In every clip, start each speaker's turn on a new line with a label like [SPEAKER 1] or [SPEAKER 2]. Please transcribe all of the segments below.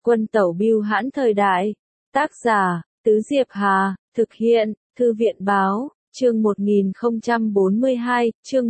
[SPEAKER 1] Quân tẩu bưu hãn thời đại. Tác giả, Tứ Diệp Hà, thực hiện, Thư viện báo, chương 1042, chương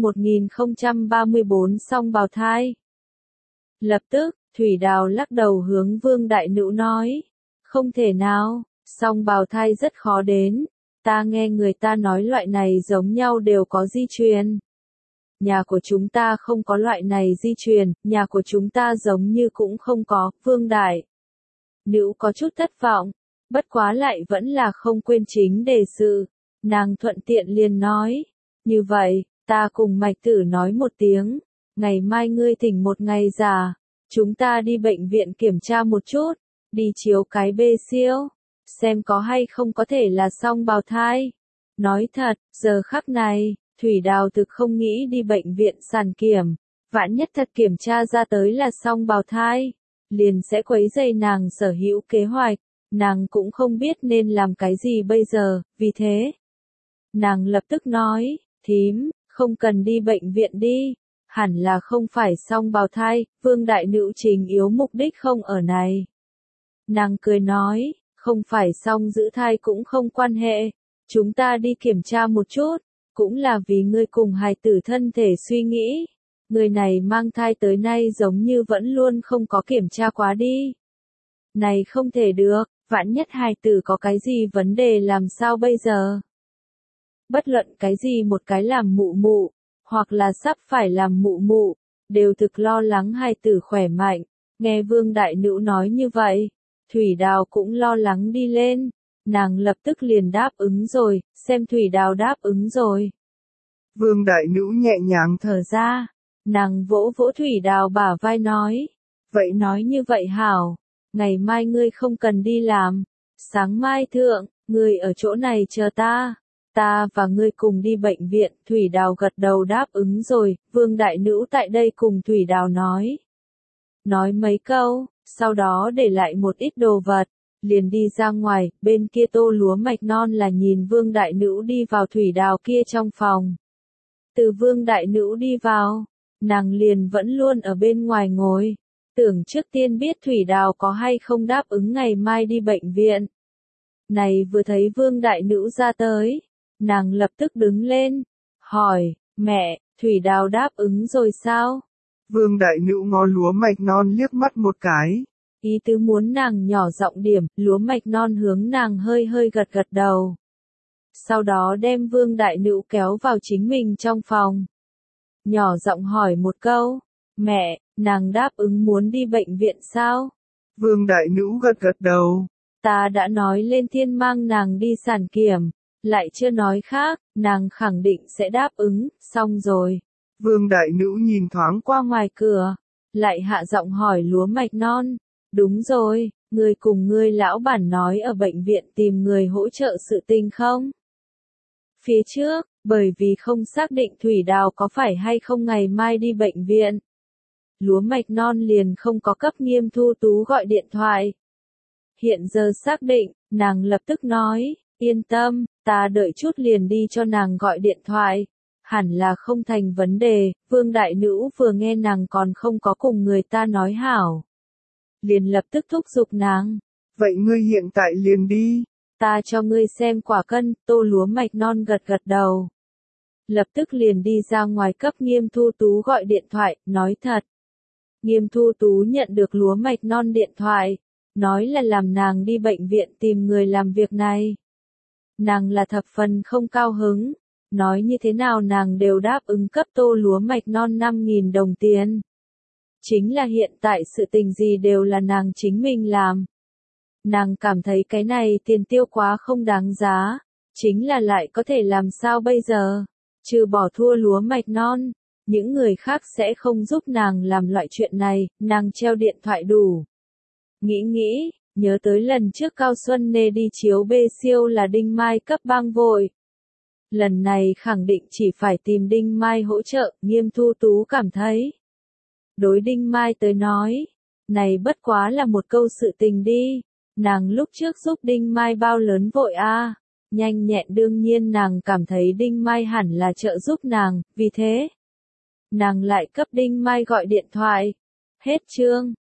[SPEAKER 1] 1034 song bào thai. Lập tức, Thủy Đào lắc đầu hướng Vương Đại Nữu nói. Không thể nào, song bào thai rất khó đến. Ta nghe người ta nói loại này giống nhau đều có di truyền. Nhà của chúng ta không có loại này di truyền, nhà của chúng ta giống như cũng không có, Vương Đại Nữu có chút thất vọng, bất quá lại vẫn là không quên chính đề sự. Nàng thuận tiện liền nói, như vậy, ta cùng Mạch Tử nói một tiếng, ngày mai ngươi thỉnh một ngày giả, chúng ta đi bệnh viện kiểm tra một chút, đi chiếu cái bê siêu, xem có hay không có thể là song bào thai. Nói thật, giờ khắc này, Thủy Đào thực không nghĩ đi bệnh viện sản kiểm, vạn nhất thật kiểm tra ra tới là song bào thai, liền sẽ quấy rầy nàng sở hữu kế hoạch, nàng cũng không biết nên làm cái gì bây giờ, vì thế. Nàng lập tức nói, thím, không cần đi bệnh viện đi, hẳn là không phải song bào thai, Vương Đại Nữu trình yếu mục đích không ở này. Nàng cười nói, không phải song giữ thai cũng không quan hệ, chúng ta đi kiểm tra một chút, cũng là vì ngươi cùng hài tử thân thể suy nghĩ, người này mang thai tới nay giống như vẫn luôn không có kiểm tra quá đi. Này không thể được, vạn nhất hài tử có cái gì vấn đề làm sao bây giờ? Bất luận cái gì một cái làm mụ mụ, hoặc là sắp phải làm mụ mụ, đều thực lo lắng hài tử khỏe mạnh. Nghe Vương Đại Nữu nói như vậy, Thủy Đào cũng lo lắng đi lên, nàng lập tức liền đáp ứng rồi, xem Thủy Đào đáp ứng rồi.
[SPEAKER 2] Vương Đại Nữu nhẹ nhàng
[SPEAKER 1] thở ra, nàng vỗ vỗ Thủy Đào bả vai nói, vậy nói như vậy hảo, ngày mai ngươi không cần đi làm, sáng mai thượng, ngươi ở chỗ này chờ ta và ngươi cùng đi bệnh viện. Thủy Đào gật đầu đáp ứng rồi, Vương Đại Nữu tại đây cùng Thủy Đào nói mấy câu, sau đó để lại một ít đồ vật, liền đi ra ngoài. Bên kia Tô Lúa Mạch Non là nhìn Vương Đại Nữu đi vào Thủy Đào kia trong phòng. Từ Vương Đại Nữu đi vào, nàng liền vẫn luôn ở bên ngoài ngồi, tưởng trước tiên biết Thủy Đào có hay không đáp ứng ngày mai đi bệnh viện. Này vừa thấy Vương Đại Nữu ra tới, nàng lập tức đứng lên, hỏi, mẹ, Thủy Đào đáp ứng rồi sao?
[SPEAKER 2] Vương Đại Nữu ngó Lúa Mạch Non liếc mắt một cái.
[SPEAKER 1] Ý tứ muốn nàng nhỏ giọng điểm, Lúa Mạch Non hướng nàng hơi hơi gật gật đầu. Sau đó đem Vương Đại Nữu kéo vào chính mình trong phòng. Nhỏ giọng hỏi một câu, mẹ, nàng đáp ứng muốn đi bệnh viện sao?
[SPEAKER 2] Vương Đại Nữu gật gật đầu.
[SPEAKER 1] Ta đã nói lên thiên mang nàng đi sản kiểm, lại chưa nói khác, nàng khẳng định sẽ đáp ứng, xong rồi.
[SPEAKER 2] Vương Đại Nữu nhìn thoáng
[SPEAKER 1] qua ngoài cửa, lại hạ giọng hỏi Lúa Mạch Non, đúng rồi, ngươi cùng ngươi lão bản nói ở bệnh viện tìm người hỗ trợ sự tình không? Phía trước, bởi vì không xác định Thủy Đào có phải hay không ngày mai đi bệnh viện, Lúa Mạch Non liền không có cấp Nghiêm Thu Tú gọi điện thoại. Hiện giờ xác định, nàng lập tức nói, yên tâm, ta đợi chút liền đi cho nàng gọi điện thoại, hẳn là không thành vấn đề. Vương Đại Nữu vừa nghe nàng còn không có cùng người ta nói hảo, liền lập tức thúc giục nàng.
[SPEAKER 2] Vậy ngươi hiện tại liền đi.
[SPEAKER 1] Ta cho ngươi xem quả cân. Tô Lúa Mạch Non gật gật đầu. Lập tức liền đi ra ngoài cấp Nghiêm Thu Tú gọi điện thoại, nói thật. Nghiêm Thu Tú nhận được Lúa Mạch Non điện thoại, nói là làm nàng đi bệnh viện tìm người làm việc này. Nàng là thập phần không cao hứng, nói như thế nào nàng đều đáp ứng cấp Tô Lúa Mạch Non 5.000 đồng tiền. Chính là hiện tại sự tình gì đều là nàng chính mình làm. Nàng cảm thấy cái này tiền tiêu quá không đáng giá, chính là lại có thể làm sao bây giờ, trừ bỏ thua Lúa Mạch Non, những người khác sẽ không giúp nàng làm loại chuyện này. Nàng treo điện thoại đủ. Nghĩ, nhớ tới lần trước Cao Xuân Nê đi chiếu bê siêu là Đinh Mai cấp bang vội. Lần này khẳng định chỉ phải tìm Đinh Mai hỗ trợ. Nghiêm Thu Tú cảm thấy, đối Đinh Mai tới nói, này bất quá là một câu sự tình đi. Nàng lúc trước giúp Đinh Mai bao lớn vội a, nhanh nhẹn đương nhiên nàng cảm thấy Đinh Mai hẳn là trợ giúp nàng, vì thế nàng lại cấp Đinh Mai gọi điện thoại. Hết chương.